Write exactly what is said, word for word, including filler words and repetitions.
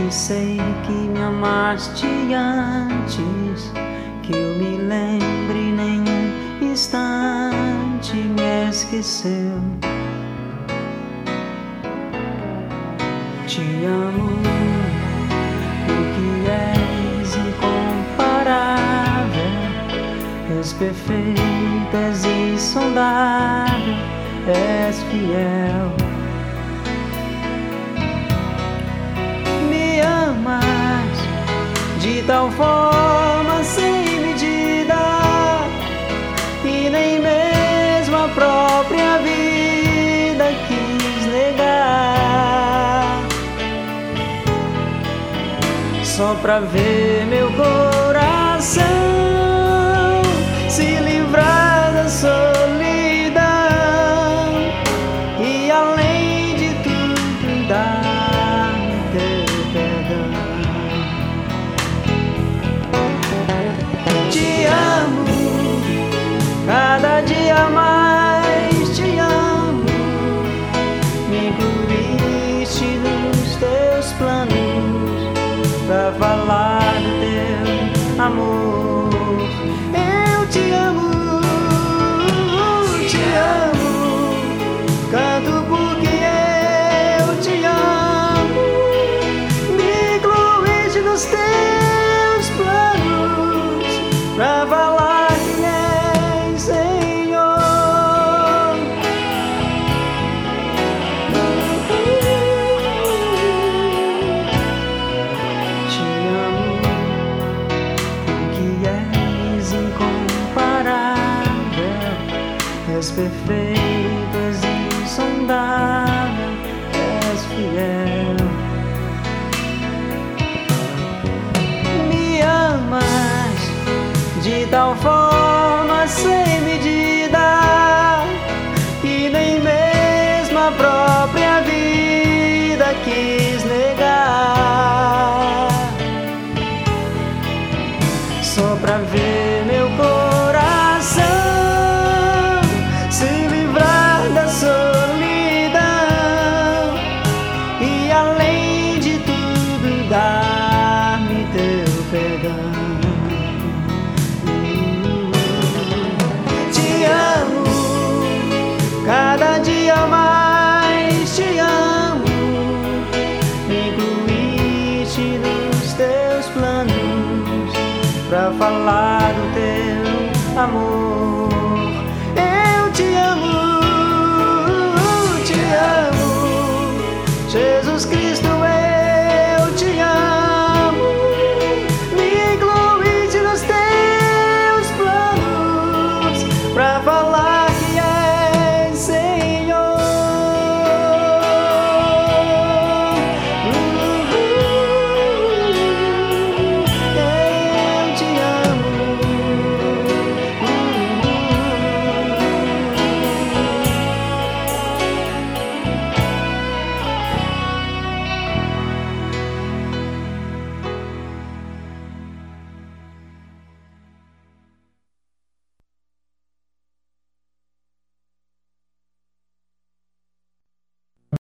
Bem sei que me amaste antes que eu me lembre, nenhum instante me esqueceu. Te amo porque és incomparável, és perfeita, és insondável, és fiel. Me amas de tal forma sem medida e nem mesmo a própria vida quis negar, só pra ver meu coração se livrar da solidão e além de tudo dar-me teu perdão. Te amo, cada dia mais te amo, me incluíste nos teus planos pra falar do teu amor. Eu te amo, te amo, canto porque eu te amo, me incluíste nos teus planos pra falar que és Senhor. Te amo porque és incomparável, és perfeito, és insondável, és fiel. Me amas de tal forma sem medida e nem mesmo a própria vida quis negar, só pra ver meu coração se livrar da solidão e além de tudo dar-me teu perdão. Te amo, cada dia mais te amo, me incluíste nos teus planos pra falar do teu amor.